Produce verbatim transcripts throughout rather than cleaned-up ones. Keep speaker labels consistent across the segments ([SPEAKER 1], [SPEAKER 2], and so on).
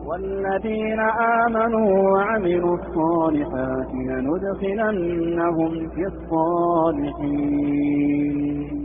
[SPEAKER 1] والذين آمنوا وعملوا الصالحات لندخلنهم في الصالحين.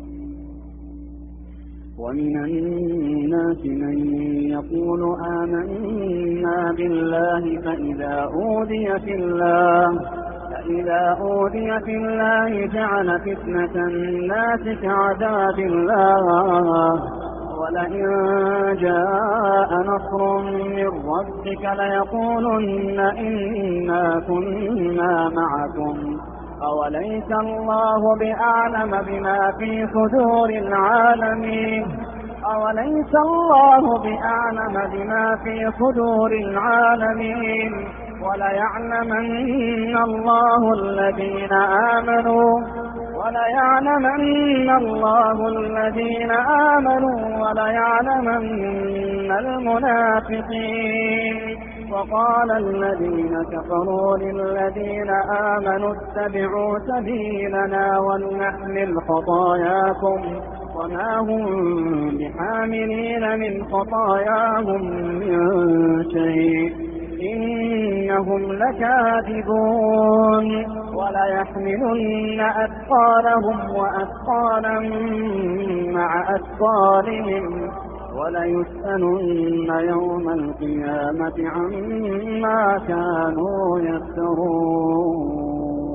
[SPEAKER 1] ومن الناس من يقول آمنا بالله فإذا أوذي في الله فإذا أوذي في الله جعل فتنة الناس كعذاب الله ولئن جاء نصر من ربك ليقولن إنا كنا معكم أوليس الله بأعلم بما في صدور العالمين أوليس الله بأعلم بما في صدور العالمين وليعلمن الله الذين آمنوا وليعلمن الله الذين آمنوا وليعلمن المنافقين. وقال الذين كفروا للذين آمنوا اتبعوا سبيلنا ولنحمل خطاياكم وما هم بحاملين من خطاياهم من شيء إنهم لكاذبون وليحملن أثقالهم وأثقالا مع أثقالهم وليسألن يوم القيامة عما كانوا يفترون.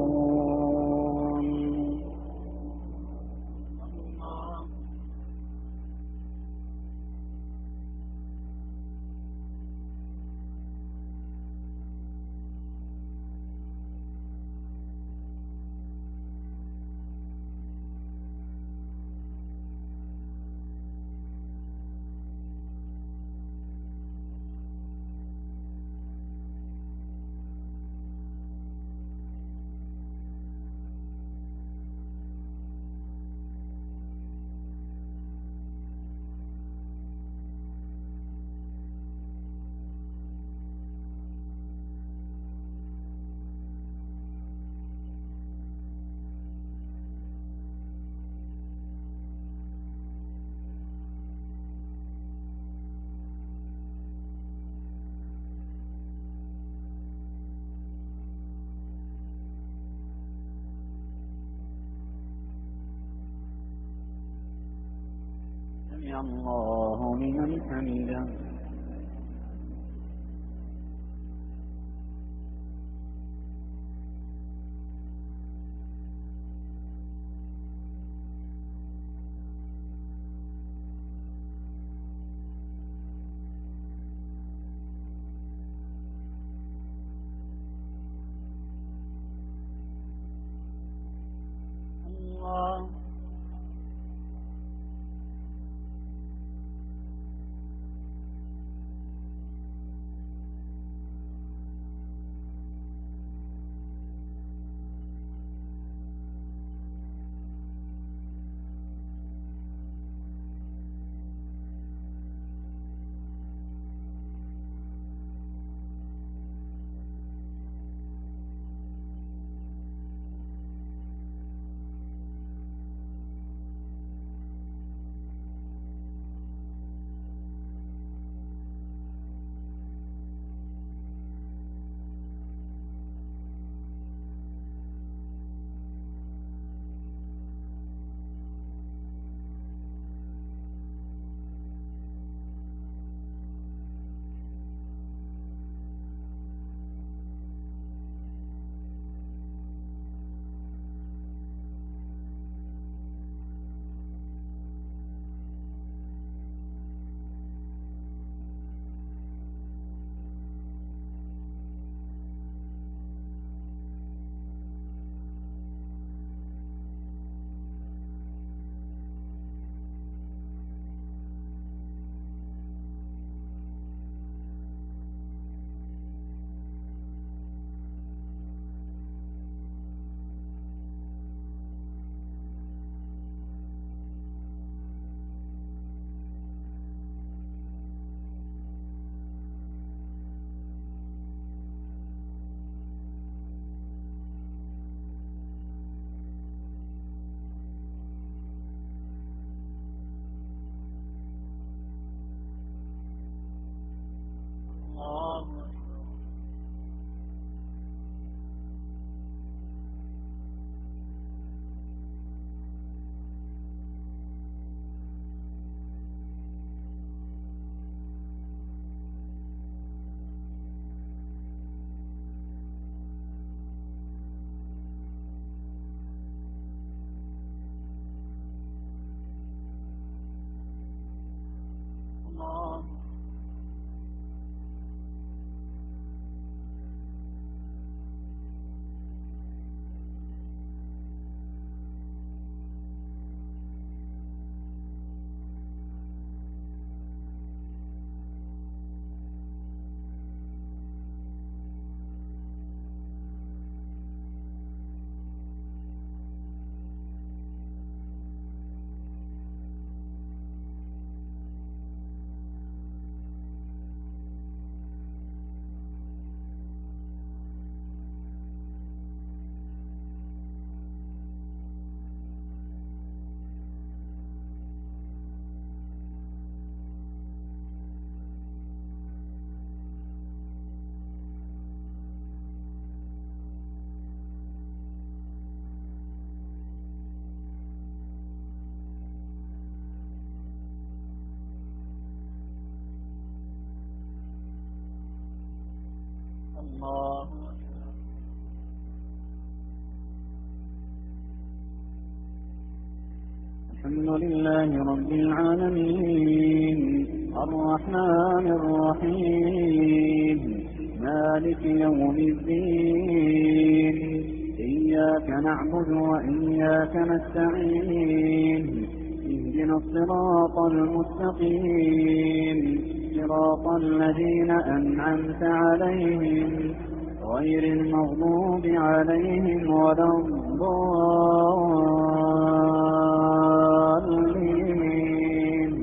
[SPEAKER 1] سمع الله لمن حمده. الله الحمد لله رب العالمين الرحمن الرحيم مالك يوم الدين إياك نعبد وإياك نستعين اهدنا الصراط المستقيم صراط الذين أنعمت عليهم غير المغضوب عليهم ولا الضالين.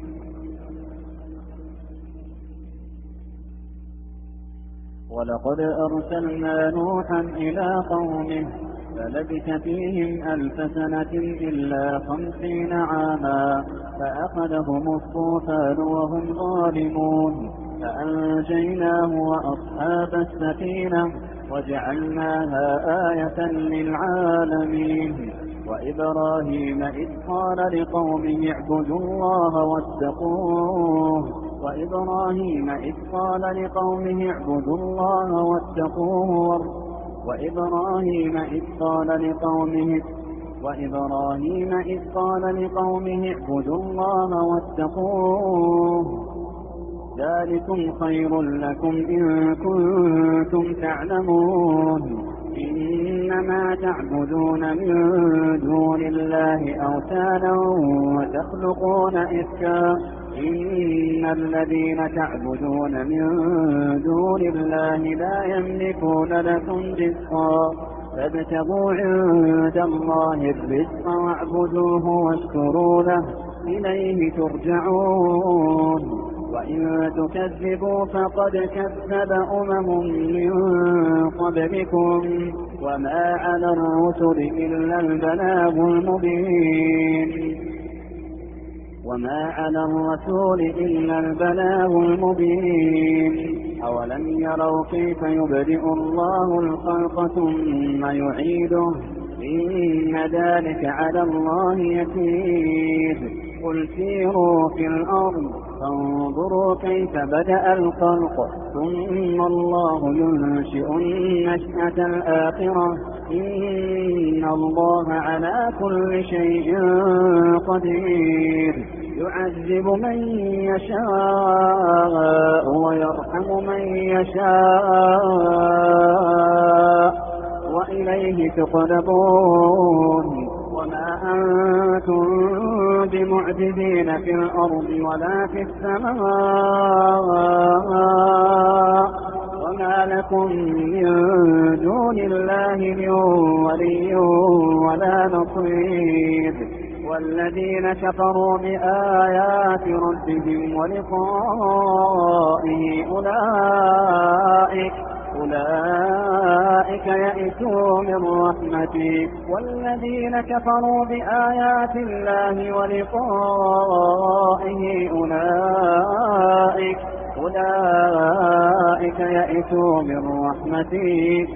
[SPEAKER 1] ولقد أرسلنا نوحا إلى قومه فلبث فيهم ألف سنة إلا خمسين عاما فأخذهم الطوفان وهم ظالمون فأنجيناه وأصحاب السفينة وجعلناها آية للعالمين. وإبراهيم إذ قال لقومه اعبدوا الله واتقوه وإبراهيم إذ قال لقومه اعبدوا الله واتقوه وإبراهيم إذ قال لقومه وإبراهيم إذ قال لقومه اعبدوا الله واتقوه ذلكم خير لكم إن كنتم تعلمون. إنما تعبدون من دون الله أوثانا وتخلقون إفكا إن الذين تعبدون من دون الله لا يملكون لكم رزقا فابتغوا عند الله الرزق واعبدوه واشكروا له إليه ترجعون. وإن تكذبوا فقد كذب أمم من قبلكم وما على الرسل إلا البلاغ المبين وما على الرسول إلا البلاغ المبين. أولم يروا كيف يبدئ الله الخلق ثم يعيده إن ذلك على الله يسير. قل سيروا في الأرض فانظروا كيف بدأ الخلق ثم الله ينشئ النشأة الآخرة إن الله على كل شيء قدير. يعذب من يشاء ويرحم من يشاء وإليه تقلبون. وما أنتم بمعجزين في الأرض ولا في السماء وما لكم من دون الله من ولي ولا نصير. والذين كفروا بآيات ربهم ولقائه أولئك أولئك يئسوا من رحمتي. والذين كفروا بآيات الله ولقائه أولئك أولئك يئسوا من رحمتي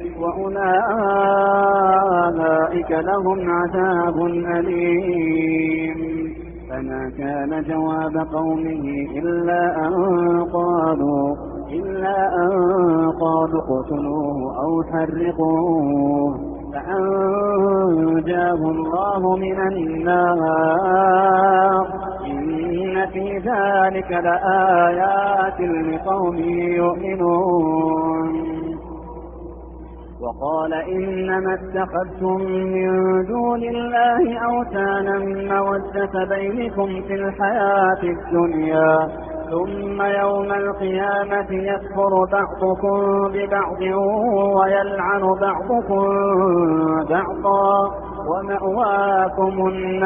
[SPEAKER 1] وأولئك لهم عذاب أليم. فما كان جواب قومه إلا أن قالوا إلا أن قالوا اقتلوه أو حرقوه فأنجاه الله من النار. إن في ذلك لآيات لقوم يؤمنون. وقال إنما اتخذتم من دون الله أوثانا مودة بينكم في الحياة الدنيا ثم يوم القيامة يكفر بعضكم ببعض ويلعن بعضكم بعضا ومأواكم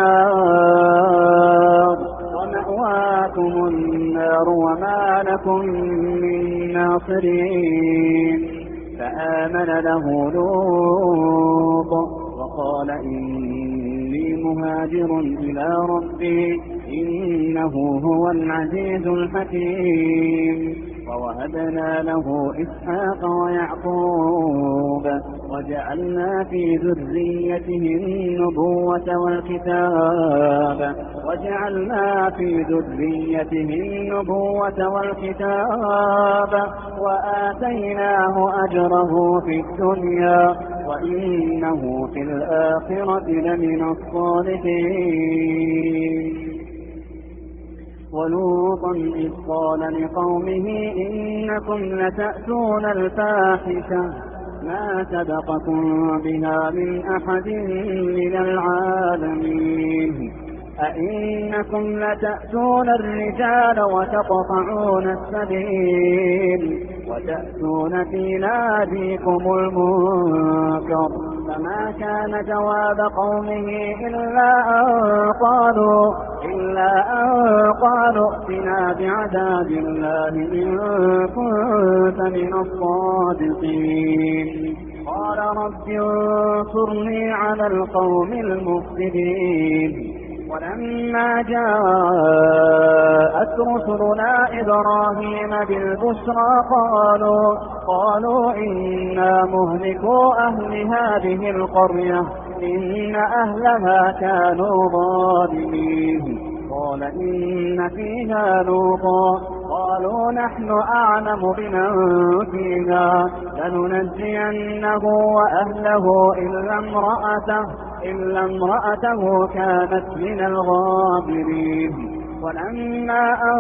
[SPEAKER 1] النار ومأواكم النار وما لكم من ناصرين. فآمن له لوط وقال إني مهاجر إلى ربي إنه هو العزيز الحكيم. ووهبنا له إسحاق ويعقوب وجعلنا في ذريته النبوة والكتاب وجعلنا في ذريته النبوة والكتاب وآتيناه أجره في الدنيا وإنه في الآخرة لمن الصالحين. ولوطا إذ قال لقومه إنكم لتأتون الفاحشة ما سبقكم بها من أحد من العالمين. أئنكم لتأتون الرجال وتقطعون السبيل وتأتون في ناديكم المنكر. فما كان جواب قومه إلا أن قالوا إلا أن قالوا ائتنا بعذاب الله إن كنت من الصادقين. قال رب انصرني على القوم المفسدين. ولما جاءت رسلنا إبراهيم بالبشرى قالوا قالوا إنا مهلكو أهل هذه القرية إن أهلها كانوا ظالمين. قال إن فيها لوطا قالوا نحن أعلم بمن فيها لننجينه وأهله إلا امرأته إلا امرأته كانت من الغابرين. ولما أن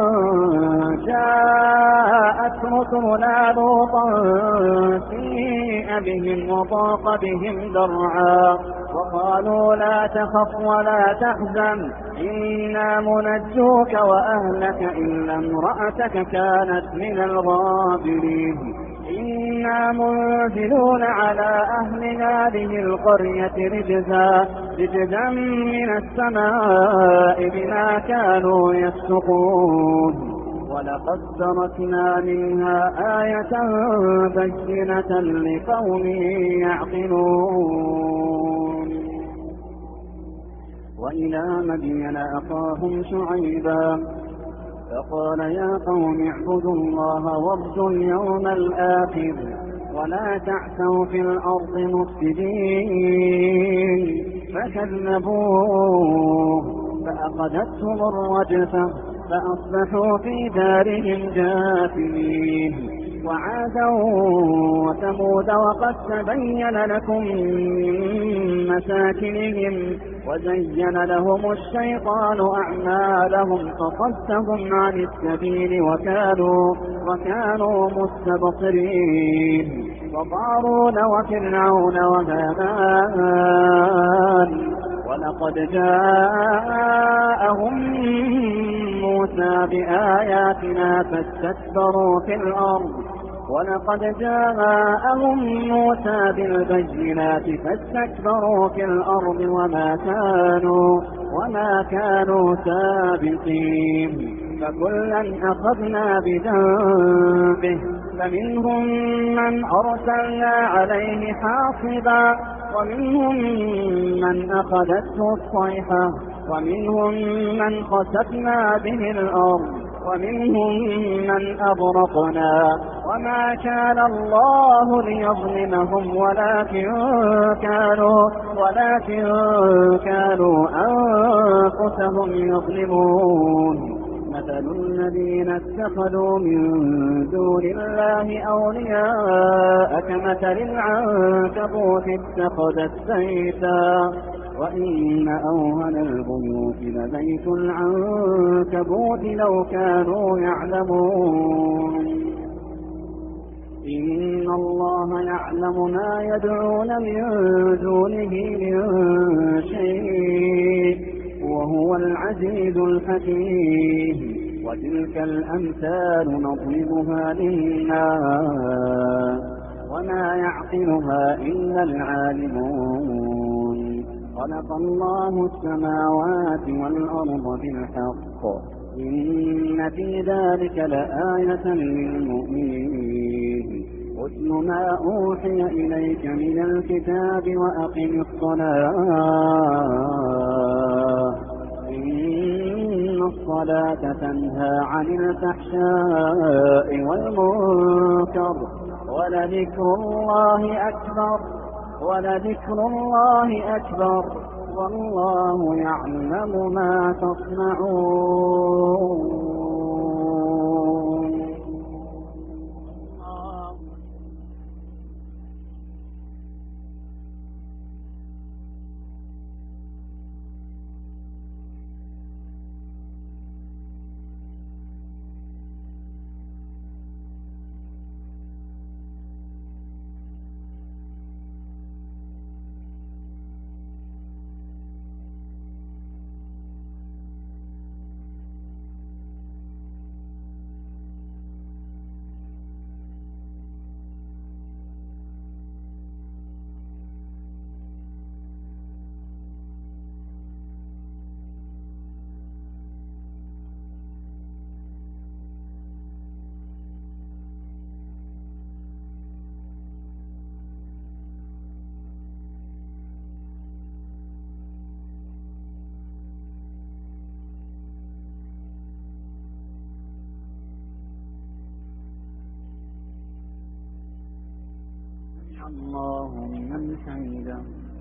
[SPEAKER 1] جاءت رسلنا لوطا سيء بهم وضاق بهم ذرعا وقالوا لا تخف ولا تحزن إنا منجوك وأهلك إلا امرأتك كانت من الغابرين. إنا منزلون على أهل هذه القرية رجزا رجزا من السماء بما كانوا يفسقون. ولقد تركنا منها آية بينة لقوم يعقلون. وإلى مدين أخاهم شعيبا فقال يا قوم اعبدوا الله وارجوا اليوم الآخر ولا تعثوا في الأرض مفسدين. فكذبوه فأخذتهم الرجفة فأصبحوا في دارهم جاثمين. وعادا وثمود وقد تبين لكم من مساكنهم وزين لهم الشيطان أعمالهم فصدهم عن السبيل وكانوا, وكانوا مستبصرين. وقارون وفرعون وهامان ولقد جاءهم موسى بآياتنا فاستكبروا في الأرض ولقد جاءهم موسى بالبينات فاستكبروا في الأرض وما كانوا وما كانوا سابقين. فكلا أخذنا بذنبه فمنهم من أرسلنا عليه حاصبا ومنهم من أخذته الصيحة ومنهم من خسفنا به الأرض ومنهم من أغرقنا. وما كان الله ليظلمهم ولكن كانوا ولكن كانوا أنفسهم يظلمون. مثل الذين اتخذوا من دون الله أولياء كمثل العنكبوت اتخذت بيتا وإن أوهن البيوت لبيت العنكبوت لو كانوا يعلمون. إن الله يعلم ما يدعون من دونه من شيء وهو العزيز الحكيم. وتلك الأمثال نضربها للناس وما يعقلها إلا العالمون. خلق الله السماوات والأرض بالحق إن في ذلك لآية للمؤمنين. اتل ما أوحي إليك من الكتاب وأقم الصلاة إن الصلاة تنهى عن الفحشاء والمنكر ولذكر الله أكبر ولذكر الله أكبر والله يعلم ما تصنعون. الله لمن حمده.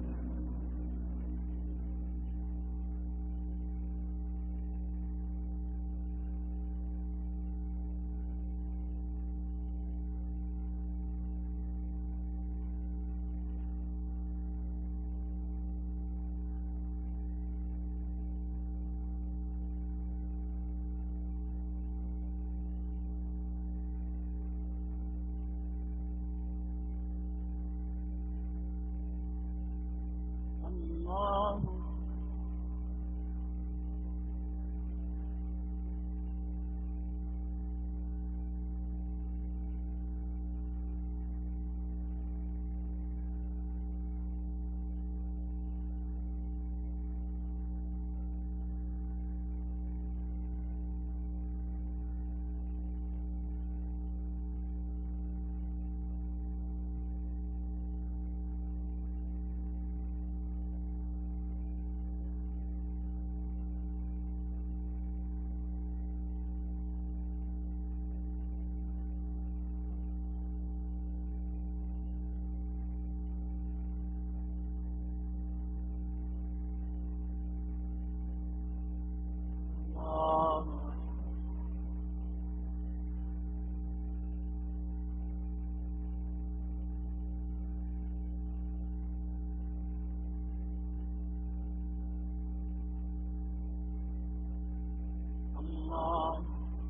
[SPEAKER 1] الله الله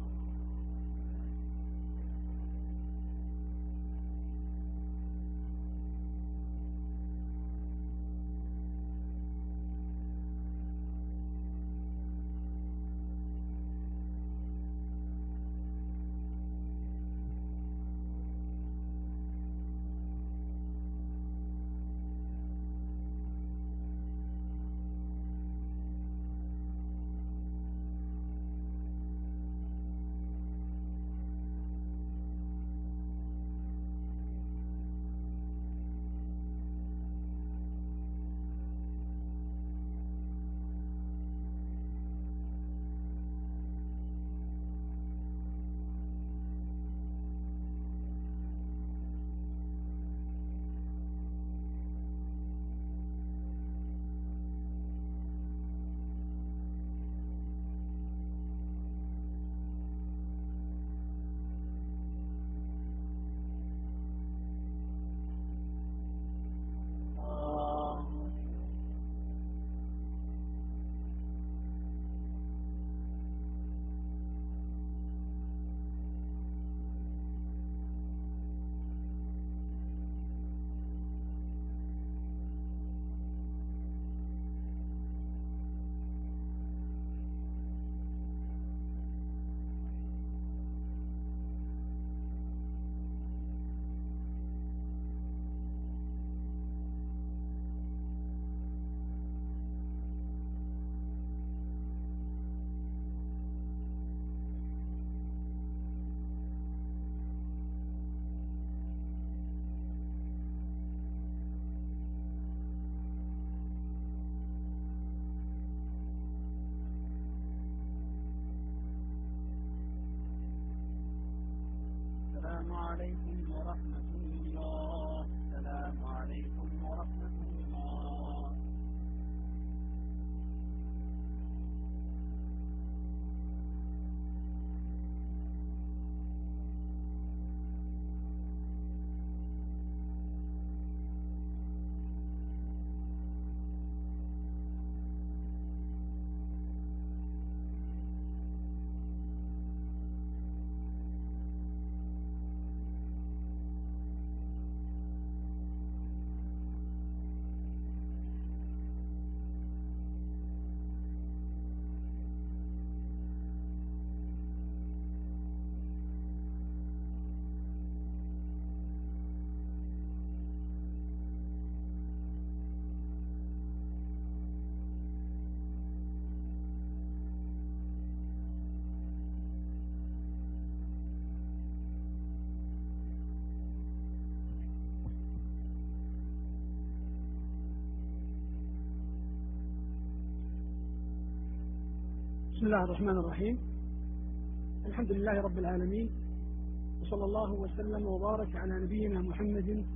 [SPEAKER 1] السلام عليكم ورحمة الله. السلام عليكم ورحمة الله.
[SPEAKER 2] بسم الله الرحمن الرحيم. الحمد لله رب العالمين، وصلى الله وسلم وبارك على نبينا محمد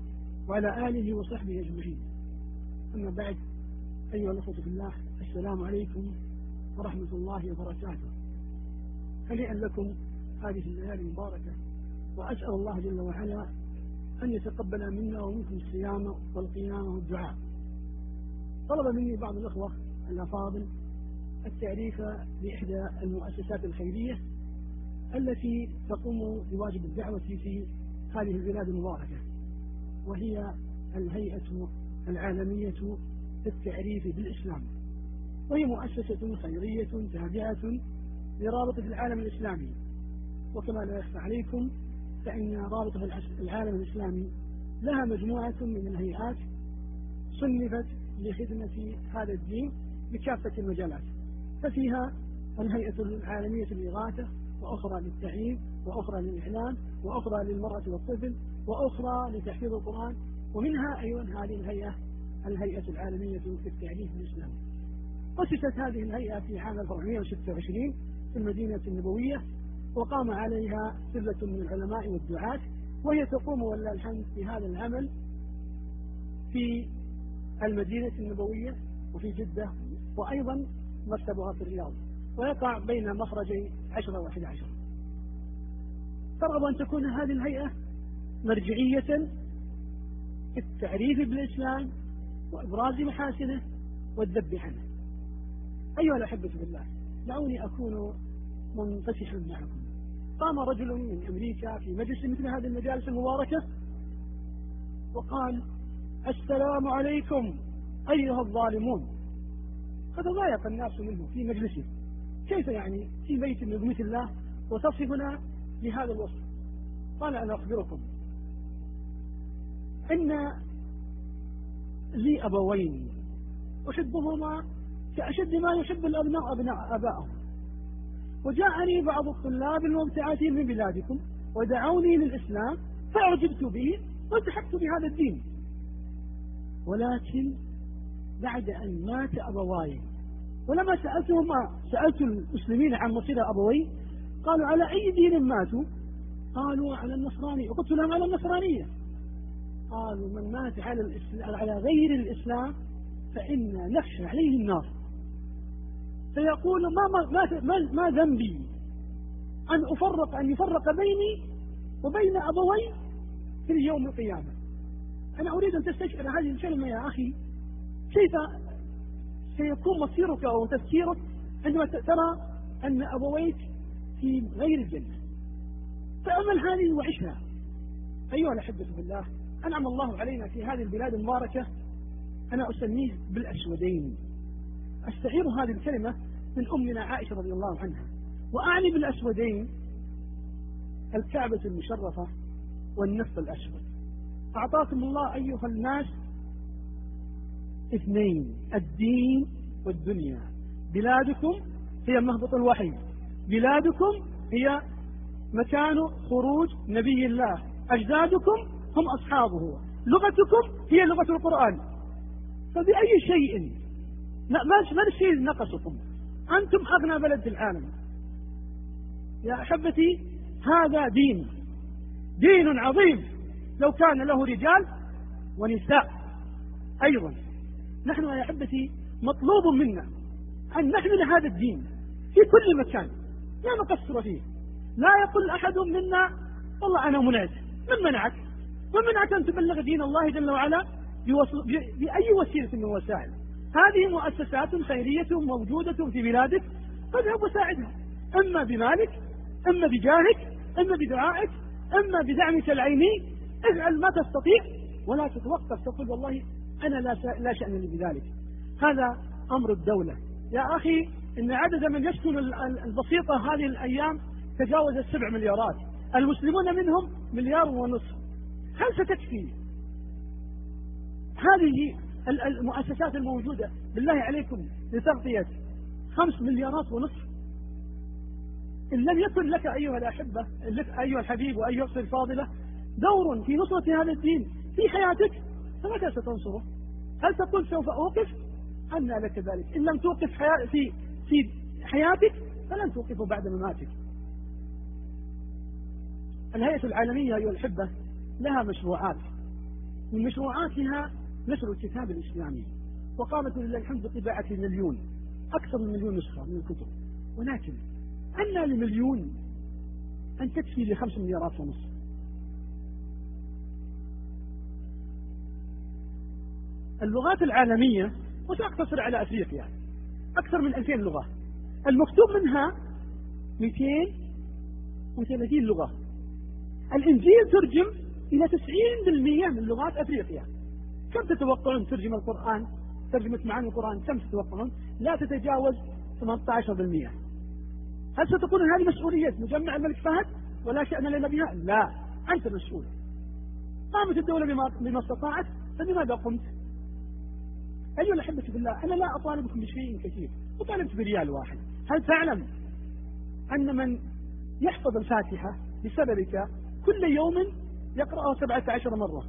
[SPEAKER 2] وعلى آله وصحبه أجمعين. أما بعد، أيها الأخوة في الله، السلام عليكم ورحمة الله وبركاته. هنيئا لكم هذه الليالي المباركة، وأسأل الله جل وعلا أن يتقبل منا ومنكم الصيام والقيام والدعاء. طلب مني بعض الأخوة الأفاضل التعريف بإحدى المؤسسات الخيرية التي تقوم بواجب الدعوة في هذه البلاد المباركة، وهي الهيئة العالمية للتعريف بالإسلام، وهي مؤسسة خيرية تابعة لرابطة العالم الإسلامي. وكما لا يخفى عليكم فإن رابطة العالم الإسلامي لها مجموعة من الهيئات صنفت لخدمة هذا الدين بكافة المجالات، ففيها الهيئة العالمية للإغاثة، وأخرى للتعليم، وأخرى للإعلام، وأخرى للمرأة والطفل، وأخرى لتحفيظ القرآن، ومنها أيضا هذه الهيئة الهيئة العالمية للتعريف بالإسلام. أسست هذه الهيئة في عام ألف وأربعمائة وستة وعشرين في المدينة النبوية، وقام عليها سلة من العلماء والدعاة، وهي تقوم ولله الحمد بهذا العمل في المدينة النبوية وفي جدة، وأيضا مكتبها في الرياض، ويقع بين مخرجي عشرة وأحد عشر. ترغب أن تكون هذه الهيئة مرجعية في التعريف بالإسلام وإبراز محاسنه والذب عنه. أيها الأحبة بالله، دعوني أكون منفسحا معكم. قام رجل من أمريكا في مجلس مثل هذه المجالس المباركة وقال: السلام عليكم أيها الظالمون. فتضايق الناس منه في مجلسه، كيف يعني في بيت من بيوت الله وتصفنا بهذا الوصف؟ قال: أنا أخبركم إن لي أبوين أحبهما كأشد ما يحب الأبناء أبناء أبائهم، وجاءني بعض الطلاب المبتعثين من بلادكم ودعوني للإسلام فأعجبت به والتحقت بهذا الدين، ولكن بعد أن مات أبواي ولما سألتهم سألت المسلمين عن مصير أبوي قالوا: على أي دين ماتوا؟ قالوا: على النصرانية. وقلت لهم: على النصرانية. قالوا: من مات على الإسلام على غير الإسلام فإنا نخشى عليه النار. فيقول: ما ما ما, ما ذنبي أن أفرق أن يفرق بيني وبين أبوي في يوم القيامة. أنا أريد أن تستشعر هذه الكلمة يا أخي، كيف سيكون مصيرك أو تفكيرك عندما ترى أن أبويك في غير الجنة. تأمل هذه وعشها. أيها الأحبة بالله، أنعم الله علينا في هذه البلاد المباركة، أنا أسميه بالأسودين. أستعير هذه الكلمة من أمنا عائشة رضي الله عنها، وأعني بالأسودين الكعبة المشرفة والنفط الأسود. أعطاكم الله أيها الناس اثنين: الدين والدنيا. بلادكم هي مهبط الوحي، بلادكم هي مكان خروج نبي الله، أجدادكم هم أصحابه، لغتكم هي لغة القرآن. فبأي شيء ما الشيء نقصكم؟ أنتم أغنى بلد في العالم يا أحبتي. هذا دين دين عظيم لو كان له رجال ونساء أيضا. نحن يا أحبتي مطلوب منا أن نحمل هذا الدين في كل مكان، لا نقصر فيه. لا يقول أحد منا: والله أنا منعت. من منعك؟ من منعك أن تبلغ دين الله جل وعلا بأي وسيلة من الوسائل؟ هذه مؤسسات خيرية موجودة في بلادك، فاذهب وساعدها، إما بمالك، إما بجاهك، إما بدعائك، إما بدعمك العيني. افعل ما تستطيع ولا تتوقف تقول: والله أنا لا شأن لي بذلك. هذا أمر الدولة يا أخي. إن عدد من يسكن البسيطة هذه الأيام تجاوز السبع مليارات، المسلمون منهم مليار ونصف. هل ستكفي هذه المؤسسات الموجودة بالله عليكم لتغطية خمس مليارات ونصف؟ إن لم يكن لك أيها الأحبة أيها الحبيب وأيها الأخت الفاضلة دور في نصرة هذا الدين في حياتك، فمتى ستنصره؟ هل تقول: سوف أوقف؟ أن لك ذلك؟ إن لم توقف في في حياتك فلن توقفه بعد مماتك. الهيئة العالمية أيها الأحبة لها مشروعات من مشروعاتها نشر الكتاب الإسلامي، وقامت لله الحمد بطباعة مليون، أكثر من مليون نسخة من الكتب. ولكن أن لمليون أن تكفي لخمس مليارات ونصف. اللغات العالمية، وسأقتصر على أفريقيا، أكثر من ألفين لغة، المكتوب منها مئتين وثلاثين لغة. الإنجيل ترجم إلى تسعين بالمئة من لغات أفريقيا. كم تتوقعون ترجم القرآن، ترجمة معاني القرآن كم تتوقعون؟ لا تتجاوز ثمانية عشر بالمئة. هل ستكون هذه مسؤولية مجمع الملك فهد ولا شأن لنا بها؟ لا، أنت مسؤول. قامت الدولة بما, بما استطاعت، فلماذا قمت؟ أيها الأحبة في الله، أنا لا أطالبكم بشيء كثير، أطالبت بريال واحد. هل تعلم أن من يحفظ الفاتحة بسببك كل يوم يقرأها سبعة عشر مرة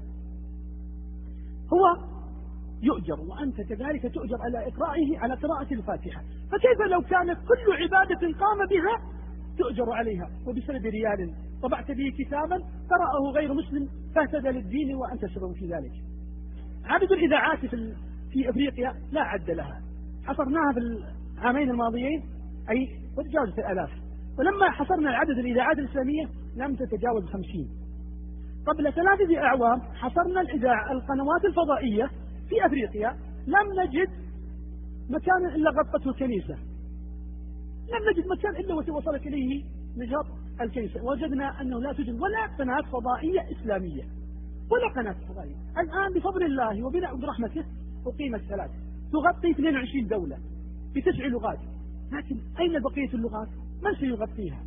[SPEAKER 2] هو يؤجر، وأنت كذلك تؤجر على إقرائه على قراءة الفاتحة، فكيف لو كانت كل عبادة قام بها تؤجر عليها؟ وبسبب ريال طبعت به كتابا قرأه غير مسلم فاهتدى للدين وأنت سبب في ذلك. عدد الإذاعات في, في أفريقيا لا عد لها، حصرناها في العامين الماضيين أي وتجاوزت الآلاف، ولما حصرنا العدد الإذاعات الإسلامية لم تتجاوز خمسين. قبل ثلاثة أعوام حصرنا الإذاعة القنوات الفضائية في أفريقيا، لم نجد مكان إلا غطته الكنيسة، لم نجد مكان إلا وصلت إليه نشاط الكنيسة. وجدنا أنه لا توجد ولا قناة فضائية إسلامية ولا قناة فضائية. الآن بفضل الله وبرحمته أقيمت ثلاث تغطي اثنين وعشرين دولة بتسع لغات، لكن أين بقية اللغات؟ من سيغطيها؟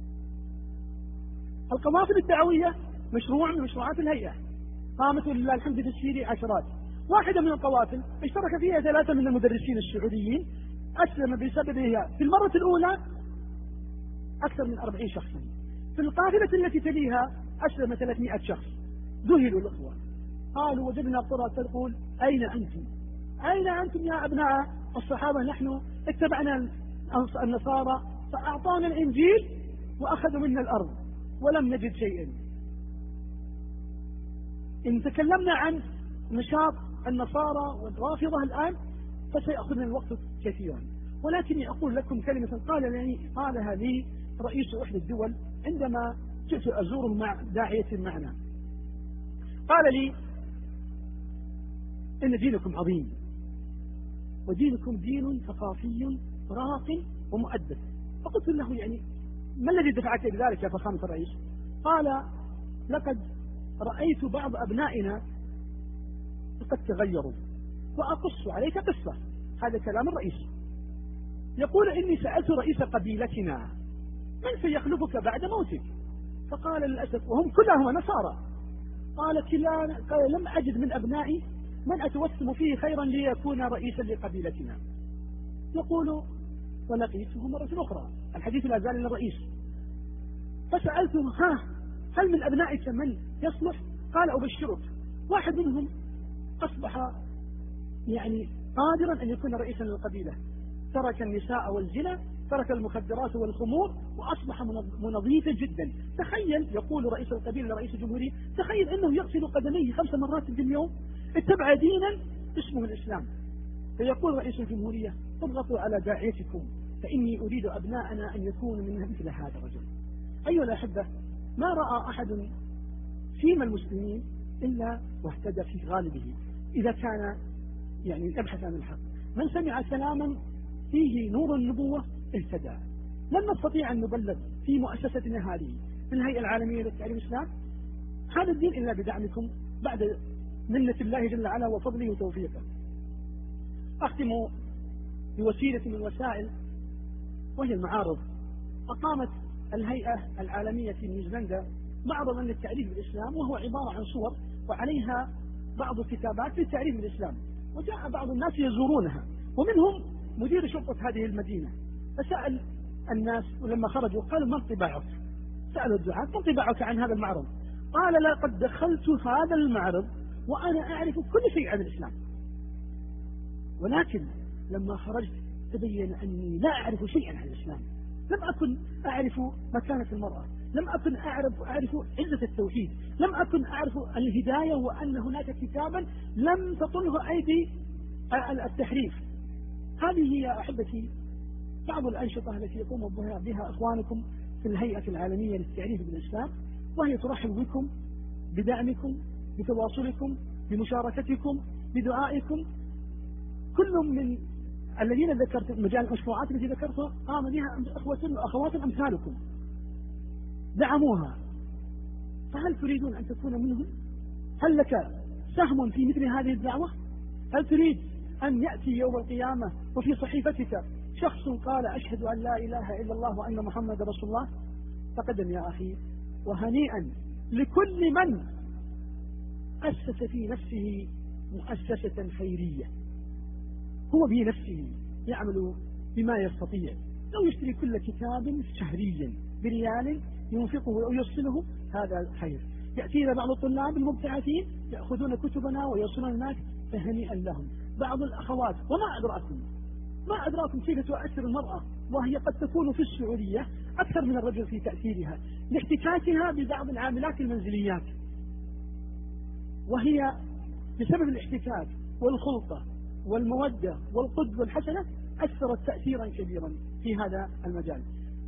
[SPEAKER 2] القوافل الدعوية مشروع من مشروعات الهيئة، قامت ولله الحمد بتسجيل عشرات. واحدة من القوافل اشترك فيها ثلاثة من المدرسين السعوديين، أسلم بسببها في المرة الأولى أكثر من أربعين شخصا. في القافلة التي تليها أسلم ثلاثمائة شخص. ذهلوا الأخوة، قالوا وجدنا قرى تقول أين أنتم؟ أين أنتم يا أبناء الصحابة؟ نحن اتبعنا النصارى فأعطانا الإنجيل وأخذوا منا الأرض ولم نجد شيئا. إن تكلمنا عن نشاط النصارى والرافضة الآن فسيأخذنا الوقت كثيرا، ولكني أقول لكم كلمة قال لي قالها لي رئيس إحدى الدول عندما جئت أزور مع داعية معنا. قال لي إن دينكم عظيم، ودينكم دين ثقافي راق ومؤدب. فقلت له يعني ما الذي دفعك لذلك يا فخامة الرئيس؟ قال لقد رأيت بعض أبنائنا قد تغيروا، وأقص عليك قصة. هذا كلام الرئيس. يقول إني سألت رئيس قبيلتنا من سيخلفك بعد موتك؟ فقال للأسف وهم كلهم نصارى، قال كلا قال لم أجد من أبنائي من أتوسم فيه خيرا ليكون رئيسا لقبيلتنا. يقول ولقيته مرة أخرى، الحديث لا زال للرئيس، فسألته ها هل من أبنائك من يصلح؟ قال أبشرك واحد منهم أصبح يعني قادرا أن يكون رئيسا للقبيلة، ترك النساء والزنا، ترك المخدرات والخمور، وأصبح منظيفا جدا. تخيل، يقول رئيس القبيلة لرئيس الجمهورية، تخيل أنه يغسل قدميه خمس مرات في اليوم، اتبع دينا اسمه الإسلام. فيقول رئيس الجمهورية اضغطوا على داعيتكم فإني أريد أبناءنا أن يكونوا من مثل هذا الرجل. أيها الأحبة، ما رأى أحد فيما المسلمين إلا واهتدى في غالبه إذا كان يعني يبحث عن الحق. من سمع كلاما فيه نور النبوة اهتدى. لن نستطيع أن نبلغ في مؤسستنا هذه في الهيئة العالمية للتعليم الإسلام هذا الدين إلا بدعمكم بعد منة الله جل وعلا وفضله وتوفيقه. أختم بوسيلة من الوسائل وهي المعارض. أقامت الهيئة العالمية في نيوزيلندا معرضا للتعريف بالإسلام، وهو عبارة عن صور وعليها بعض الكتابات للتعريف بالإسلام، وجاء بعض الناس يزورونها ومنهم مدير شرطة هذه المدينة، فسأل الناس ولما خرجوا قالوا ما انطباعك؟ سألوا الدعاة ما انطباعك عن هذا المعرض؟ قال لقد دخلت هذا المعرض وأنا أعرف كل شيء عن الإسلام، ولكن لما خرجت تبين أني لا أعرف شيئا عن الإسلام. لم أكن أعرف مكانة المرأة، لم أكن أعرف أعرف عزة التوحيد، لم أكن أعرف الهداية وأن هناك كتابا لم تطله أيدي التحريف. هذه هي أحبتي بعض الأنشطة التي يقوم بها إخوانكم في الهيئة العالمية للتعريف بالإسلام، وهي ترحب بكم، بدعمكم، بتواصلكم، بمشاركتكم، بدعائكم. كل من الذين ذكرت مجال المشروعات التي ذكرتها قام بها أخوة وأخوات أمثالكم دعموها، فهل تريدون أن تكون منهم؟ هل لك سهم في مثل هذه الدعوة؟ هل تريد أن يأتي يوم القيامة وفي صحيفتك شخص قال أشهد أن لا إله إلا الله وأن محمد رسول الله؟ تقدم يا أخي، وهنيئا لكل من أسس في نفسه مؤسسة خيرية، هو بنفسه يعمل بما يستطيع. لو يشتري كل كتاب شهريا بريال ينفقه أو يرسله هذا خير. يأتينا بعض الطلاب المبتعثين يأخذون كتبنا ويرسلون الناس، فهنيئا لهم. بعض الأخوات، وما أدراكم ما أدراكم كيف تؤثر المرأة وهي قد تكون في السعودية أكثر من الرجل في تأثيرها لاحتكاكها ببعض العاملات المنزليات، وهي بسبب الاحتكاك والخلطة والمودة والقدوة الحسنة أثرت تأثيرا كبيرا في هذا المجال.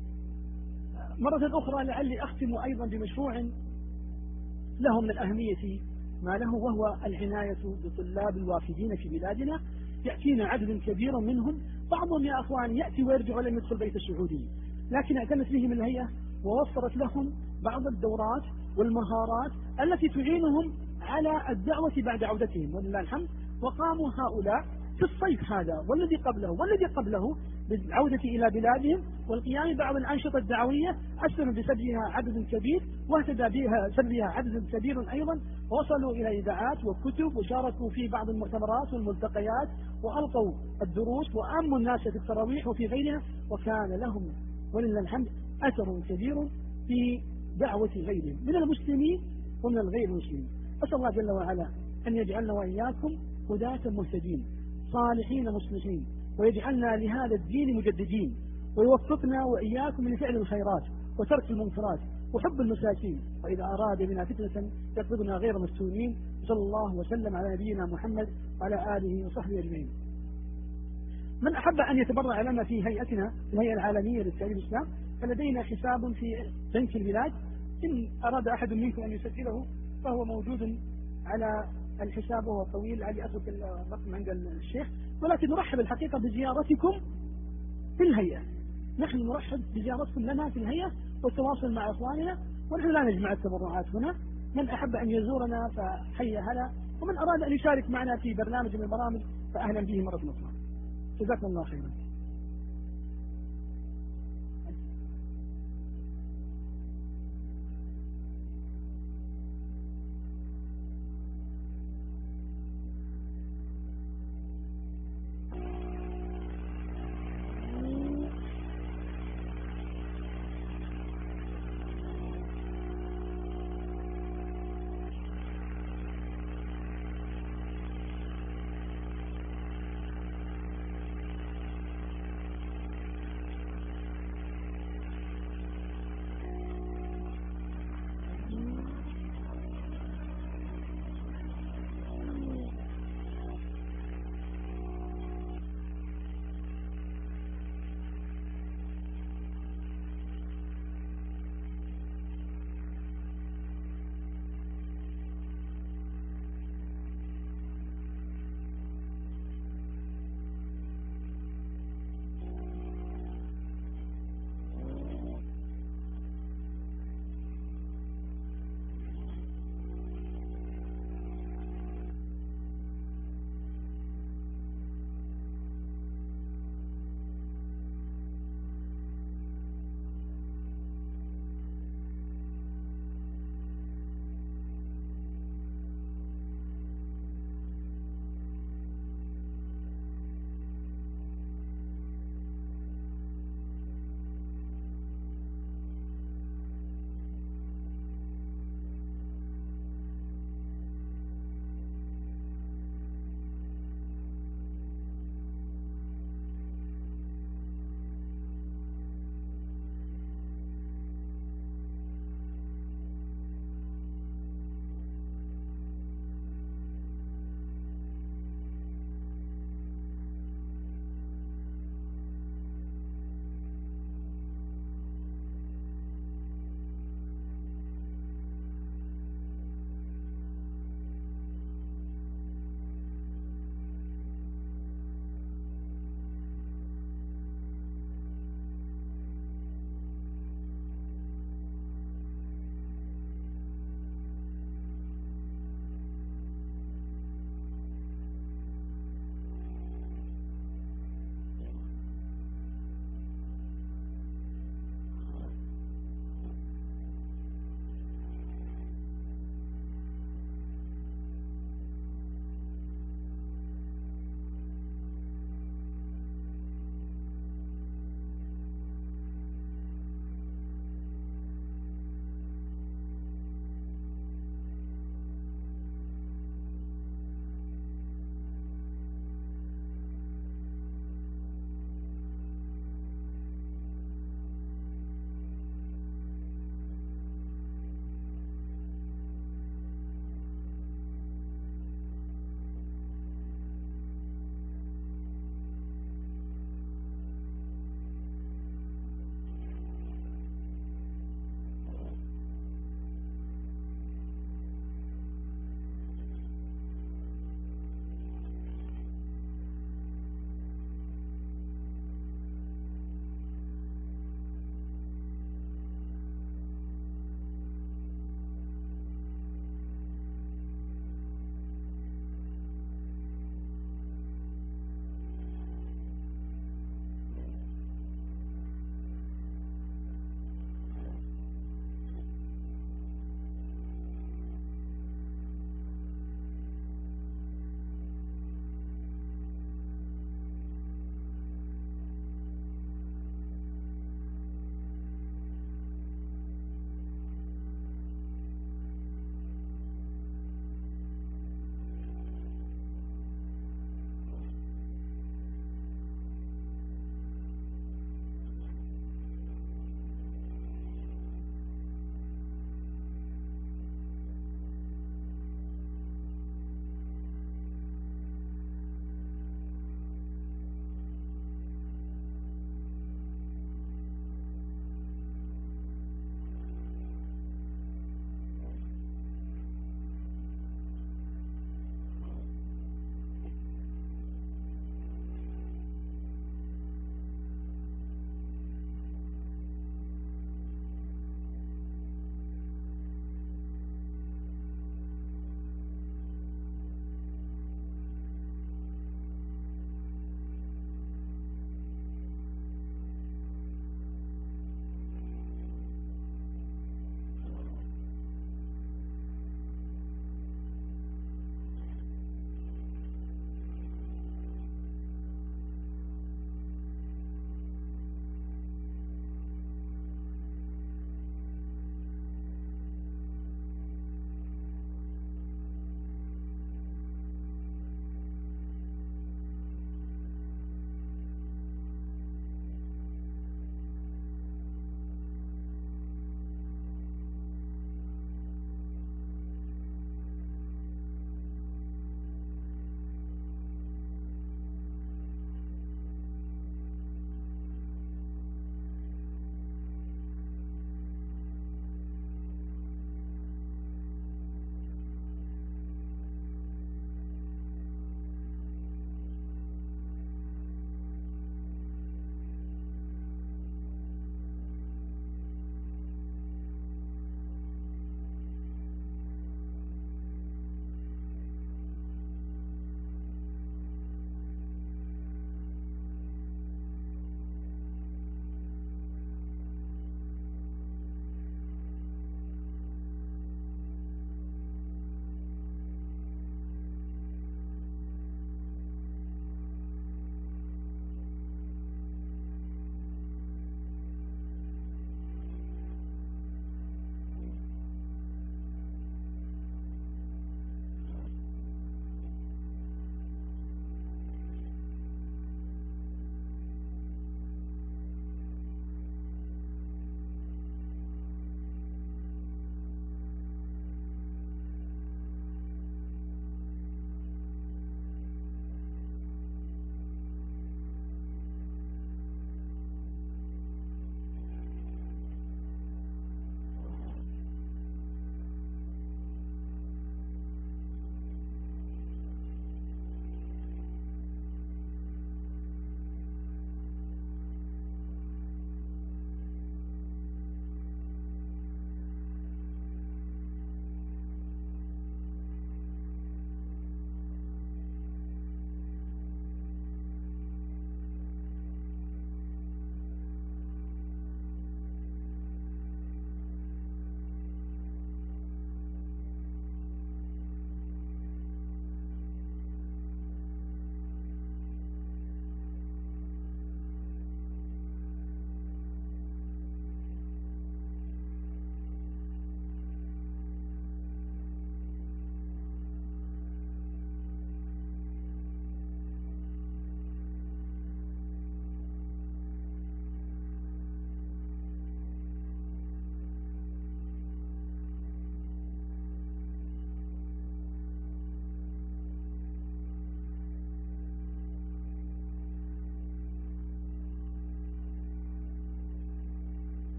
[SPEAKER 2] مرة أخرى لعلي أختم أيضا بمشروع له من الأهمية ما له، وهو العناية بطلاب الوافدين في بلادنا. يأتينا عدد كبير منهم، بعضهم يا أخوان يأتي ويرجع ولم يدخل بيت السعودي، لكن اعتنت بهم الهيئة ووفرت لهم بعض الدورات والمهارات التي تعينهم على الدعوة بعد عودتهم ولله الحمد. وقاموا هؤلاء في الصيف هذا والذي قبله والذي قبله بالعودة إلى بلادهم والقيام ببعض الأنشطة الدعوية، أسلموا بسببها عدد كبير واهتدى بها سببها عدد كبير أيضا، ووصلوا إلى إذاعات وكتب وشاركوا في بعض المؤتمرات والملتقيات وألقوا الدروس وأموا الناس في التراويح وفي غيرها، وكان لهم ولله الحمد أثر كبير في دعوة غيرهم من المسلمين ومن الغير المسلمين. أسأل الله جل وعلا أن يجعلنا وإياكم هداة مهتدين صالحين مصلحين، ويجعلنا لهذا الدين مجددين، ويوفقنا وإياكم لفعل الخيرات وترك المنكرات وحب المساكين، وإذا أراد بنا فتنة يقبضنا غير مفتونين. صلى الله وسلم على نبينا محمد وعلى آله وصحبه أجمعين. من أحب أن يتبرع لنا في هيئتنا الهيئة العالمية للتعليم الإسلام فلدينا حساب في بنك البلاد، إن أراد أحد منكم أن يسجله فهو موجود على الحساب، وهو طويل علي أترك الرقم عند الشيخ. ولكن نرحب الحقيقة بزيارتكم في الهيئة، نحن نرحب بزيارتكم لنا في الهيئة والتواصل مع إخواننا، ونحن لا نجمع التبرعات هنا. من أحب أن يزورنا فحيا هلا، ومن أراد أن يشارك معنا في برنامج من البرامج فأهلا به مرة أخرى. جزاكم الله خيرا.